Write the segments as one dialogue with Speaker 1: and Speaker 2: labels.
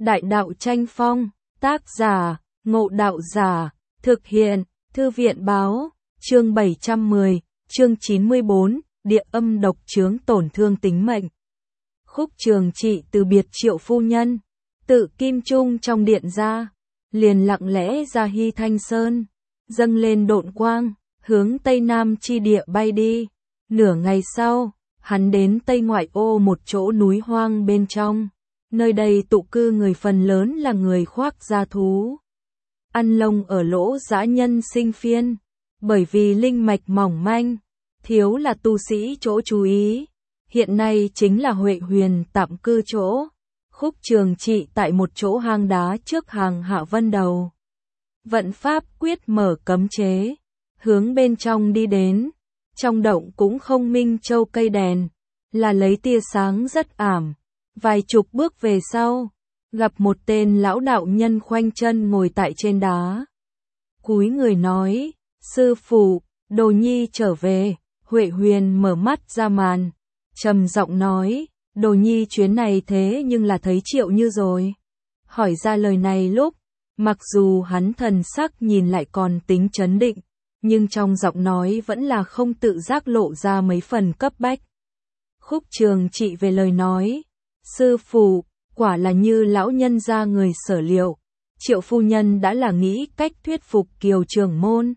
Speaker 1: Đại đạo tranh phong, tác giả, Ngộ Đạo Giả, thực hiện, Thư viện báo, chương 710, chương 94, địa âm độc chướng tổn thương tính mệnh. Khúc Trường Trị từ biệt Triệu phu nhân, tự kim trung trong điện ra, liền lặng lẽ ra Hy Thanh Sơn, dâng lên độn quang, hướng Tây Nam chi địa bay đi. Nửa ngày sau, hắn đến Tây ngoại ô một chỗ núi hoang bên trong. Nơi đây tụ cư người phần lớn là người khoác da thú, ăn lông ở lỗ dã nhân sinh phiên, bởi vì linh mạch mỏng manh, thiếu là tu sĩ chỗ chú ý. Hiện nay chính là Huệ Huyền tạm cư chỗ. Khúc Trường Trị tại một chỗ hang đá trước hàng Hạ Vân Đầu, vận pháp quyết mở cấm chế, hướng bên trong đi đến. Trong động cũng không minh châu cây đèn, là lấy tia sáng rất ảm. Vài chục bước về sau, gặp một tên lão đạo nhân khoanh chân ngồi tại trên đá. Cúi người nói, sư phụ, đồ nhi trở về. Huệ Huyền mở mắt ra màn, trầm giọng nói, đồ nhi chuyến này thế nhưng là thấy Triệu Như rồi. Hỏi ra lời này lúc, mặc dù hắn thần sắc nhìn lại còn tính trấn định, nhưng trong giọng nói vẫn là không tự giác lộ ra mấy phần cấp bách. Khúc Trường Trị về lời nói, sư phụ, quả là như lão nhân gia người sở liệu, Triệu phu nhân đã là nghĩ cách thuyết phục Kiều trưởng môn.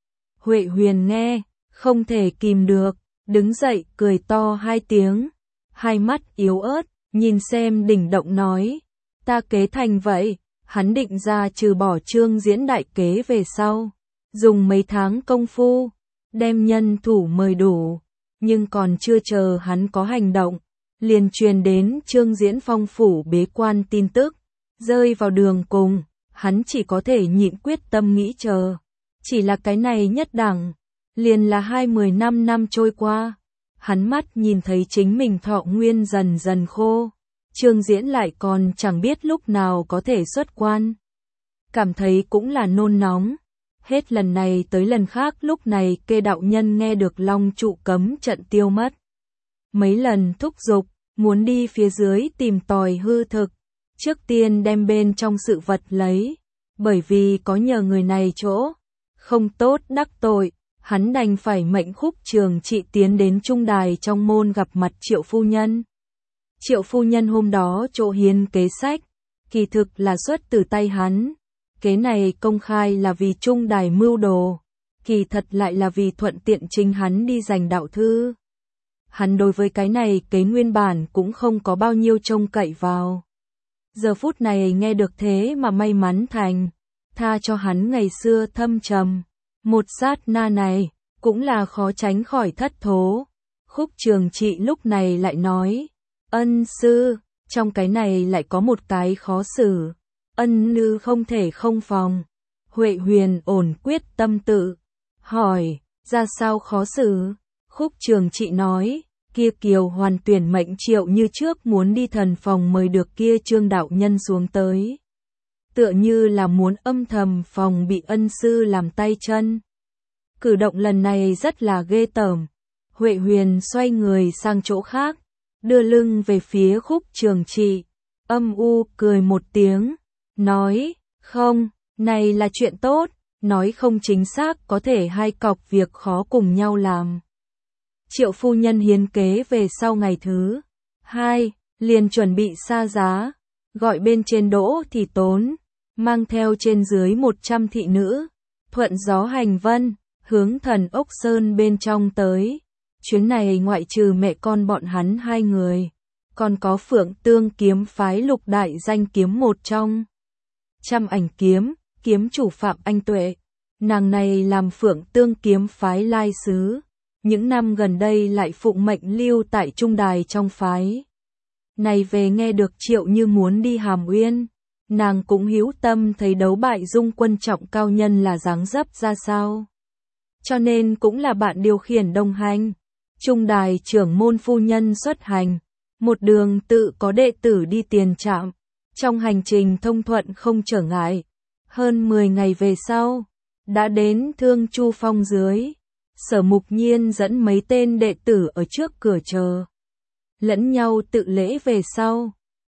Speaker 1: Huệ Huyền nghe, không thể kìm được, đứng dậy cười to hai tiếng, hai mắt yếu ớt, nhìn xem đỉnh động nói, ta kế thành vậy. Hắn định ra trừ bỏ Trương Diễn đại kế về sau, dùng mấy tháng công phu, đem nhân thủ mời đủ, nhưng còn chưa chờ hắn có hành động, liền truyền đến Trương Diễn phong phủ bế quan tin tức, rơi vào đường cùng, hắn chỉ có thể nhịn quyết tâm nghĩ chờ. Chỉ là cái này nhất đẳng, liền là 20 năm trôi qua, hắn mắt nhìn thấy chính mình thọ nguyên dần dần khô, Trương Diễn lại còn chẳng biết lúc nào có thể xuất quan. Cảm thấy cũng là nôn nóng, hết lần này tới lần khác lúc này Kê đạo nhân nghe được Long trụ cấm trận tiêu mất. Mấy lần thúc giục, muốn đi phía dưới tìm tòi hư thực, trước tiên đem bên trong sự vật lấy, bởi vì có nhờ người này chỗ, không tốt đắc tội, hắn đành phải mệnh Khúc Trường Trị tiến đến trung đài trong môn gặp mặt Triệu phu nhân. Triệu phu nhân hôm đó chỗ hiến kế sách, kỳ thực là xuất từ tay hắn, kế này công khai là vì trung đài mưu đồ, kỳ thật lại là vì thuận tiện chính hắn đi giành đạo thư. Hắn đối với cái này kế nguyên bản cũng không có bao nhiêu trông cậy vào. Giờ phút này nghe được thế mà may mắn thành, tha cho hắn ngày xưa thâm trầm. Một sát na này, cũng là khó tránh khỏi thất thố. Khúc Trường Trị lúc này lại nói, ân sư, trong cái này lại có một cái khó xử, ân nư không thể không phòng. Huệ Huyền ổn quyết tâm tự, hỏi, ra sao khó xử? Khúc Trường Trị nói, kia Kiều Hoàn tuyển mệnh Triệu Như trước muốn đi thần phòng mời được kia Trương đạo nhân xuống tới. Tựa như là muốn âm thầm phòng bị ân sư làm tay chân. Cử động lần này rất là ghê tởm. Huệ Huyền xoay người sang chỗ khác, đưa lưng về phía Khúc Trường Trị, âm u cười một tiếng, nói, không, này là chuyện tốt, nói không chính xác có thể hai cọc việc khó cùng nhau làm. Triệu phu nhân hiến kế về sau ngày thứ 2, liền chuẩn bị xa giá, gọi bên trên Đỗ Thị Tốn, mang theo trên dưới 100 thị nữ, thuận gió hành vân, hướng Thần Ốc Sơn bên trong tới. Chuyến này ngoại trừ mẹ con bọn hắn hai người, còn có Phượng Tương kiếm phái lục đại danh kiếm một trong. Trăm Ảnh kiếm, kiếm chủ Phạm Anh Tuệ, nàng này làm Phượng Tương kiếm phái lai sứ, những năm gần đây lại phụng mệnh lưu tại trung đài trong phái. Này về nghe được Triệu Như muốn đi Hàm Uyên, nàng cũng hữu tâm thấy đấu bại Dung Quân trọng cao nhân là dáng dấp ra sao. Cho nên cũng là bạn điều khiển đồng hành. Trung đài trưởng môn phu nhân xuất hành, một đường tự có đệ tử đi tiền trạm, trong hành trình thông thuận không trở ngại. Hơn 10 ngày về sau, đã đến Thương Chu Phong dưới, Sở Mục Nhiên dẫn mấy tên đệ tử ở trước cửa chờ. Lẫn nhau tự lễ về sau,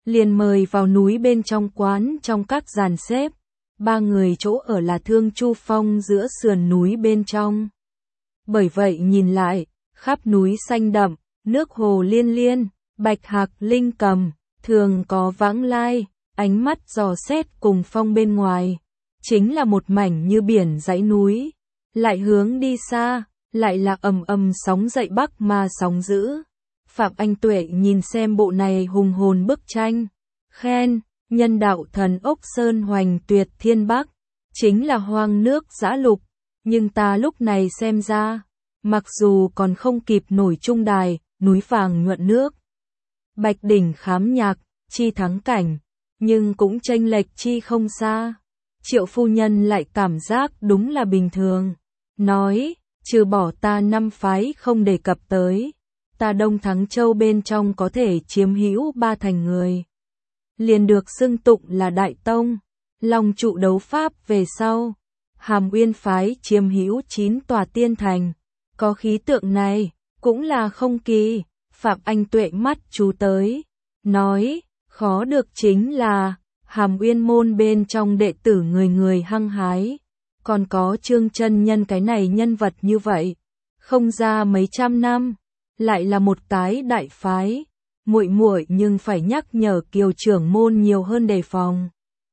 Speaker 1: liền mời vào núi bên trong quán trong các dàn xếp. 3 người chỗ ở là Thương Chu Phong giữa sườn núi bên trong. Bởi vậy nhìn lại, khắp núi xanh đậm, nước hồ liên liên, bạch hạc linh cầm, thường có vãng lai, ánh mắt dò xét cùng phong bên ngoài. Chính là một mảnh như biển dãy núi, lại hướng đi xa, lại là ầm ầm sóng dậy bắc mà sóng dữ. Phạm Anh Tuệ nhìn xem bộ này hùng hồn bức tranh, khen, nhân đạo thần ốc sơn hoành tuyệt thiên bắc, chính là hoang nước dã lục, nhưng ta lúc này xem ra, mặc dù còn không kịp nổi trung đài, núi vàng nhuận nước, bạch đỉnh khám nhạc, chi thắng cảnh, nhưng cũng chênh lệch chi không xa. Triệu phu nhân lại cảm giác đúng là bình thường, nói, trừ bỏ ta 5 phái không đề cập tới, ta Đông Thắng Châu bên trong có thể chiếm hữu 3 thành người. Liền được xưng tụng là Đại Tông, Long trụ đấu pháp về sau, Hàm Uyên phái chiếm hữu 9 tòa tiên thành, có khí tượng này, cũng là không kỳ. Phạm Anh Tuệ mắt chú tới, nói, khó được chính là, Hàm Uyên môn bên trong đệ tử người người hăng hái, còn có Trương Chân Nhân cái này nhân vật như vậy, không ra mấy trăm năm, lại là một cái đại phái, muội nhưng phải nhắc nhở Kiều trưởng môn nhiều hơn đề phòng.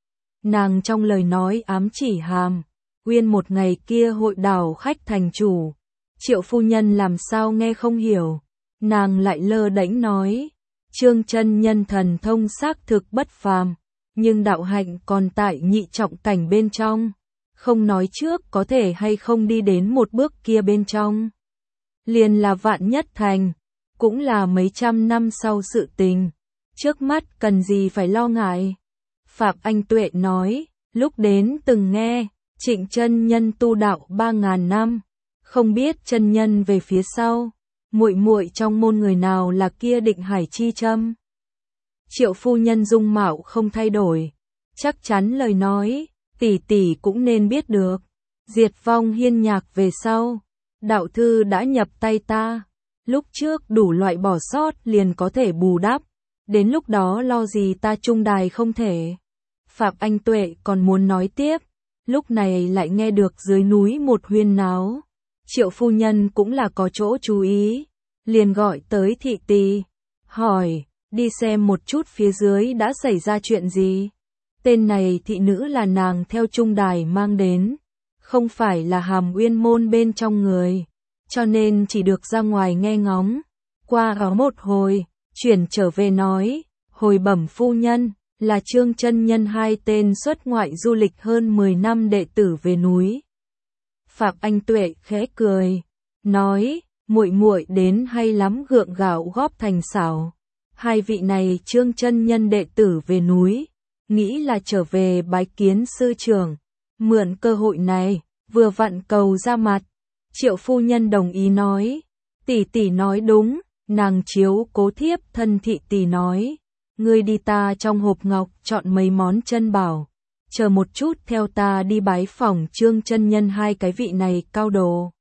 Speaker 1: Nàng trong lời nói ám chỉ Hàm Uyên một ngày kia hội đảo khách thành chủ, Triệu phu nhân làm sao nghe không hiểu, nàng lại lơ đễnh nói, Trương Chân Nhân thần thông xác thực bất phàm, nhưng đạo hạnh còn tại nhị trọng cảnh bên trong, không nói trước có thể hay không đi đến một bước kia bên trong. Liền là vạn nhất thành, cũng là mấy trăm năm sau sự tình, trước mắt cần gì phải lo ngại. Phạm Anh Tuệ nói, lúc đến từng nghe, Trịnh chân nhân tu đạo 3.000 năm, không biết chân nhân về phía sau, muội trong môn người nào là kia Định Hải chi châm. Triệu phu nhân dung mạo không thay đổi, chắc chắn lời nói, tỷ cũng nên biết được. Diệt vong hiên nhạc về sau, đạo thư đã nhập tay ta, lúc trước đủ loại bỏ sót liền có thể bù đắp, đến lúc đó lo gì ta trung đài không thể. Phạm Anh Tuệ còn muốn nói tiếp, lúc này lại nghe được dưới núi một huyên náo. Triệu phu nhân cũng là có chỗ chú ý, liền gọi tới thị tỳ, hỏi, đi xem một chút phía dưới đã xảy ra chuyện gì. Tên này thị nữ là nàng theo trung đài mang đến, không phải là Hàm Uyên môn bên trong người, cho nên chỉ được ra ngoài nghe ngóng. Qua ở một hồi, chuyển trở về nói, hồi bẩm phu nhân, là Trương Chân Nhân 2 tên xuất ngoại du lịch hơn 10 năm đệ tử về núi. Phạm Anh Tuệ khẽ cười, nói, muội đến hay lắm gượng gạo góp thành xảo. 2 vị này Trương Chân Nhân đệ tử về núi, nghĩ là trở về bái kiến sư trưởng, mượn cơ hội này, vừa vặn cầu ra mặt. Triệu phu nhân đồng ý nói, tỷ nói đúng, nàng chiếu cố thiếp thân thị tỷ nói, ngươi đi ta trong hộp ngọc chọn mấy món chân bảo, chờ một chút theo ta đi bái phỏng Trương Chân Nhân 2 cái vị này cao đồ.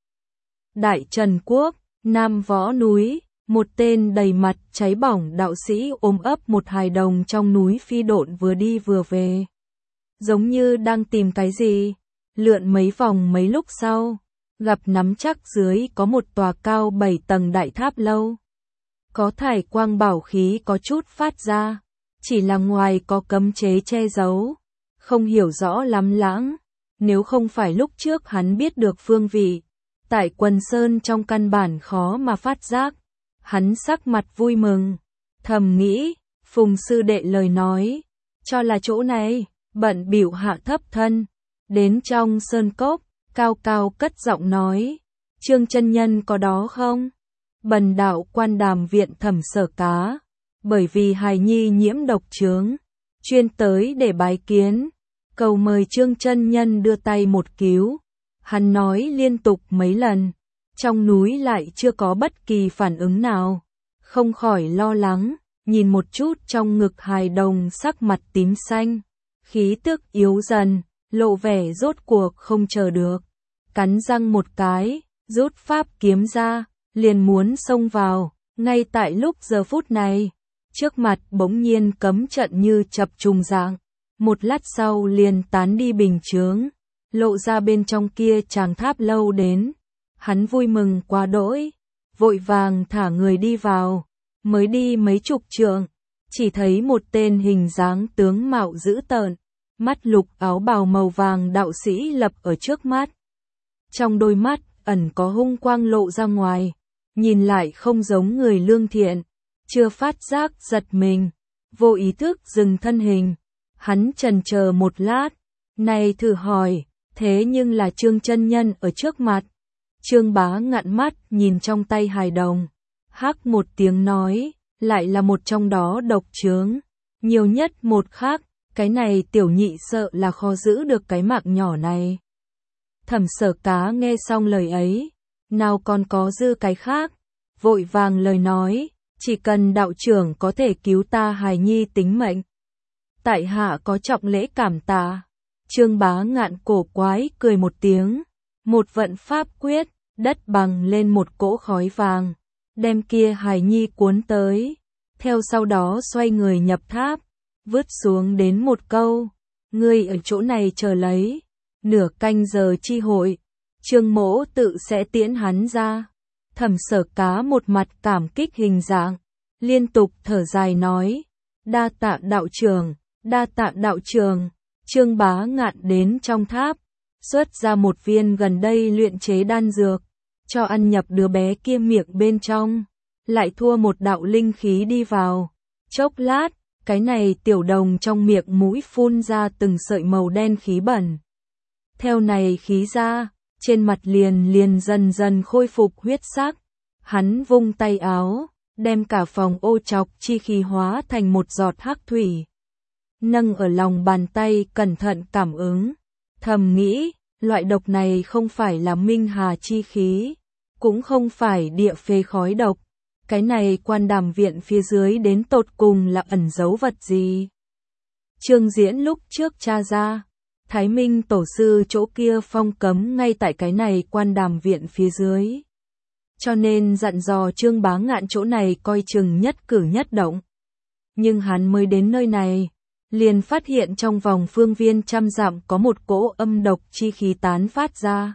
Speaker 1: Đại Trần Quốc, Nam Võ núi, một tên đầy mặt cháy bỏng đạo sĩ ôm ấp một hài đồng trong núi phi độn vừa đi vừa về. Giống như đang tìm cái gì, lượn mấy vòng mấy lúc sau, gặp nắm chắc dưới có một tòa cao 7 tầng đại tháp lâu. Có thải quang bảo khí có chút phát ra, chỉ là ngoài có cấm chế che giấu, không hiểu rõ lắm lãng, nếu không phải lúc trước hắn biết được phương vị, tại Quần Sơn trong căn bản khó mà phát giác. Hắn sắc mặt vui mừng, thầm nghĩ, Phùng sư đệ lời nói, cho là chỗ này, bận bịu hạ thấp thân, đến trong sơn cốc, cao cao cất giọng nói, Trương Chân Nhân có đó không? Bần đạo Quan Đàm viện Thẩm Sở Cá, bởi vì hài nhi nhiễm độc chướng, chuyên tới để bái kiến, cầu mời Trương Chân Nhân đưa tay một cứu. Hắn nói liên tục mấy lần, trong núi lại chưa có bất kỳ phản ứng nào, không khỏi lo lắng, nhìn một chút trong ngực hài đồng sắc mặt tím xanh, khí tức yếu dần, lộ vẻ rốt cuộc không chờ được, cắn răng một cái, rút pháp kiếm ra, liền muốn xông vào. Ngay tại lúc giờ phút này, Trước mặt bỗng nhiên cấm trận như chập trùng dạng, một lát sau liền tán đi bình chướng, lộ ra bên trong kia tràng tháp lâu đến. Hắn vui mừng quá đỗi, vội vàng thả người đi vào, mới đi mấy chục trượng, chỉ thấy một tên hình dáng tướng mạo dữ tợn, mắt lục áo bào màu vàng đạo sĩ lập ở trước mắt. Trong đôi mắt ẩn có hung quang lộ ra ngoài, nhìn lại không giống người lương thiện, chưa phát giác giật mình, vô ý thức dừng thân hình. Hắn chần chờ một lát, này thử hỏi, thế nhưng là Trương chân nhân ở trước mặt. Trương Bá ngặn mắt nhìn trong tay hài đồng, hắc một tiếng nói, lại là một trong đó độc chướng, nhiều nhất một khắc, cái này tiểu nhị sợ là khó giữ được cái mạng nhỏ này. Thẩm Sở Cá nghe xong lời ấy, nào còn có dư cái khác, vội vàng lời nói, chỉ cần đạo trưởng có thể cứu ta hài nhi tính mệnh, tại hạ có trọng lễ cảm tạ. Trương Bá ngạn cổ quái cười một tiếng, một vận pháp quyết, đất bằng lên một cỗ khói vàng, đem kia hài nhi cuốn tới, theo sau đó xoay người nhập tháp, vứt xuống đến một câu, ngươi ở chỗ này chờ lấy, nửa canh giờ chi hội, Trương mỗ tự sẽ tiễn hắn ra. Thẩm Sở Cá một mặt cảm kích hình dạng, liên tục thở dài nói, đa tạ đạo trưởng, đa tạ đạo trưởng. Trương Bá ngạn đến trong tháp, xuất ra một viên gần đây luyện chế đan dược, cho ăn nhập đứa bé kia miệng bên trong, lại thua một đạo linh khí đi vào. Chốc lát, cái này tiểu đồng trong miệng mũi phun ra từng sợi màu đen khí bẩn. Theo này khí ra, trên mặt liền dần dần khôi phục huyết sắc. Hắn vung tay áo, đem cả phòng ô trọc chi khí hóa thành một giọt hắc thủy. Nâng ở lòng bàn tay cẩn thận cảm ứng, thầm nghĩ, loại độc này không phải là minh hà chi khí, cũng không phải địa phế khói độc, cái này Quan Đàm viện phía dưới đến tột cùng là ẩn giấu vật gì. Trương Diễn lúc trước tra ra, Thái Minh tổ sư chỗ kia phong cấm ngay tại cái này Quan Đàm viện phía dưới, cho nên dặn dò Trương Bá ngạn chỗ này coi chừng nhất cử nhất động. Nhưng hắn mới đến nơi này, liền phát hiện trong vòng phương viên trăm dặm có một cỗ âm độc chi khí tán phát ra.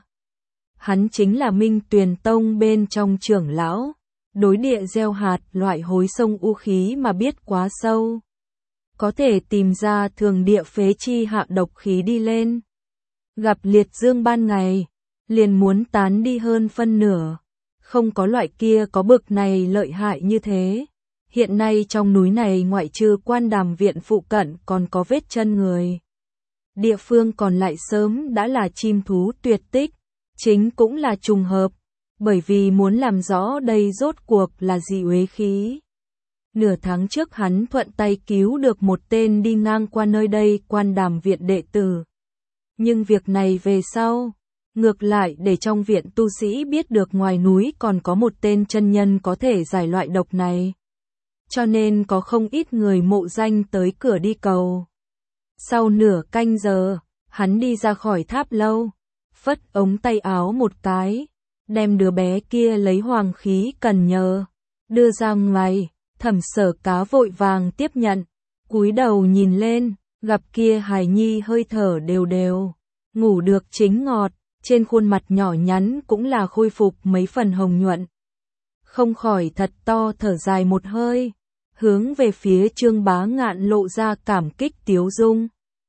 Speaker 1: Hắn chính là Minh Tuyền Tông bên trong trưởng lão, đối địa gieo hạt loại hối sông u khí mà biết quá sâu. Có thể tìm ra thường địa phế chi hạ độc khí đi lên. Gặp liệt dương ban ngày, liền muốn tán đi hơn phân nửa. Không có loại kia có bực này lợi hại như thế. Hiện nay trong núi này ngoại trừ Quan Đàm viện phụ cận còn có vết chân người. Địa phương còn lại sớm đã là chim thú tuyệt tích, chính cũng là trùng hợp, bởi vì muốn làm rõ đây rốt cuộc là gì uế khí. Nửa tháng trước hắn thuận tay cứu được một tên đi ngang qua nơi đây Quan Đàm viện đệ tử. Nhưng việc này về sau, ngược lại để trong viện tu sĩ biết được ngoài núi còn có một tên chân nhân có thể giải loại độc này. Cho nên có không ít người mộ danh tới cửa đi cầu. Sau nửa canh giờ, hắn đi ra khỏi tháp lâu, phất ống tay áo một cái, đem đứa bé kia lấy hoàng khí cần nhờ, đưa ra ngoài. Thẩm Sở Cá vội vàng tiếp nhận, cúi đầu nhìn lên, gặp kia hài nhi hơi thở đều đều, ngủ được chính ngọt, trên khuôn mặt nhỏ nhắn cũng là khôi phục mấy phần hồng nhuận. Không khỏi thật to thở dài một hơi, hướng về phía Trương Bá ngạn lộ ra cảm kích tiếu dung.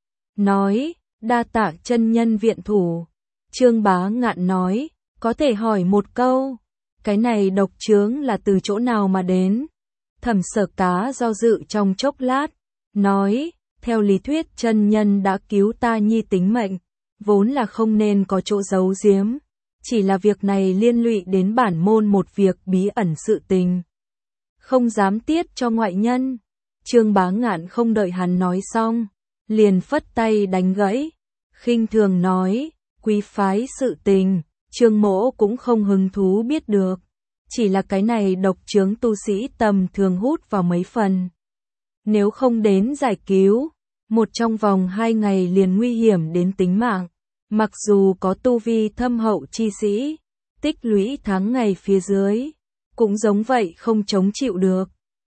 Speaker 1: Nói, đa tạ chân nhân viện thủ. Trương Bá ngạn nói, có thể hỏi một câu, cái này độc chướng là từ chỗ nào mà đến? Thẩm Sở Cá do dự trong chốc lát, nói, theo lý thuyết chân nhân đã cứu ta nhi tính mệnh, vốn là không nên có chỗ giấu giếm, chỉ là việc này liên lụy đến bản môn một việc bí ẩn sự tình, không dám tiết cho ngoại nhân. Trương Bá ngạn không đợi hắn nói xong, liền phất tay đánh gãy, khinh thường nói, quý phái sự tình, Trương mỗ cũng không hứng thú biết được. Chỉ là cái này độc chướng tu sĩ tầm thường hút vào mấy phần. Nếu không đến giải cứu, một trong vòng 2 ngày liền nguy hiểm đến tính mạng. Mặc dù có tu vi thâm hậu chi sĩ, tích lũy tháng ngày phía dưới, cũng giống vậy không chống chịu được.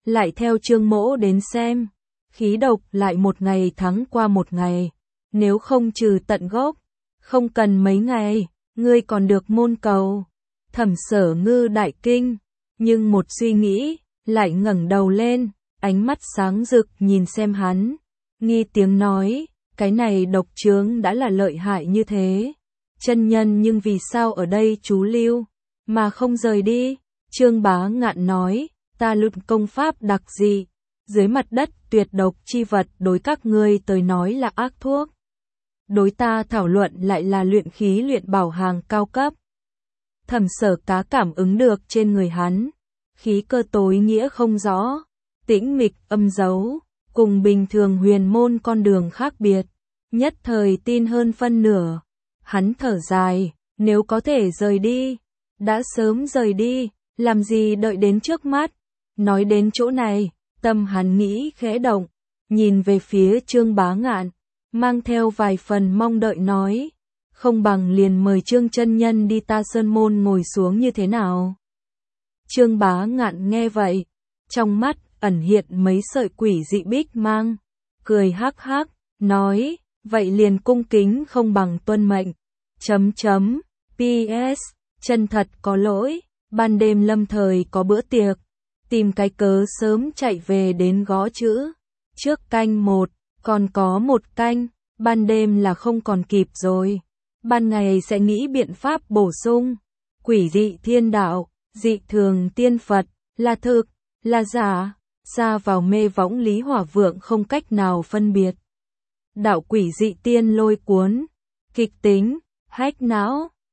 Speaker 1: lại theo Trương Mỗ đến xem. Khí độc lại một ngày thắng qua một ngày. Nếu không trừ tận gốc, không cần mấy ngày, ngươi còn được môn cầu. Thẩm Sở Ngư đại kinh, nhưng một suy nghĩ, lại ngẩng đầu lên, ánh mắt sáng rực nhìn xem hắn. Nghi tiếng nói, cái này độc chướng đã là lợi hại như thế. Chân nhân nhưng vì sao ở đây trú lưu, mà không rời đi? Trương Bá Ngạn nói, ta luyện công pháp đặc dị, dưới mặt đất tuyệt độc chi vật đối các ngươi tới nói là ác thuốc. Đối ta thảo luận lại là luyện khí luyện bảo hàng cao cấp. Thẩm Sở Cá cảm ứng được trên người hắn, khí cơ tối nghĩa không rõ, tĩnh mịch âm dấu, cùng bình thường huyền môn con đường khác biệt, nhất thời tin hơn phân nửa. Hắn thở dài, nếu có thể rời đi, đã sớm rời đi, làm gì đợi đến trước mắt. Nói đến chỗ này, tâm hắn nghĩ khẽ động, nhìn về phía Trương Bá Ngạn, mang theo vài phần mong đợi nói, không bằng liền mời Trương chân nhân đi ta sơn môn ngồi xuống như thế nào. Trương Bá Ngạn nghe vậy, trong mắt ẩn hiện mấy sợi quỷ dị bích mang, cười hắc hắc, nói, vậy liền cung kính không bằng tuân mệnh. PS, chân thật có lỗi, ban đêm lâm thời có bữa tiệc, tìm cái cớ sớm chạy về đến gõ chữ. Trước canh 1, còn có 1 canh, ban đêm là không còn kịp rồi. Ban ngày sẽ nghĩ biện pháp bổ sung. Quỷ dị thiên đạo, dị thường tiên Phật, là thực, là giả, xa vào mê võng Lý Hỏa Vượng không cách nào phân biệt. Đạo quỷ dị tiên lôi cuốn, kịch tính, hách não,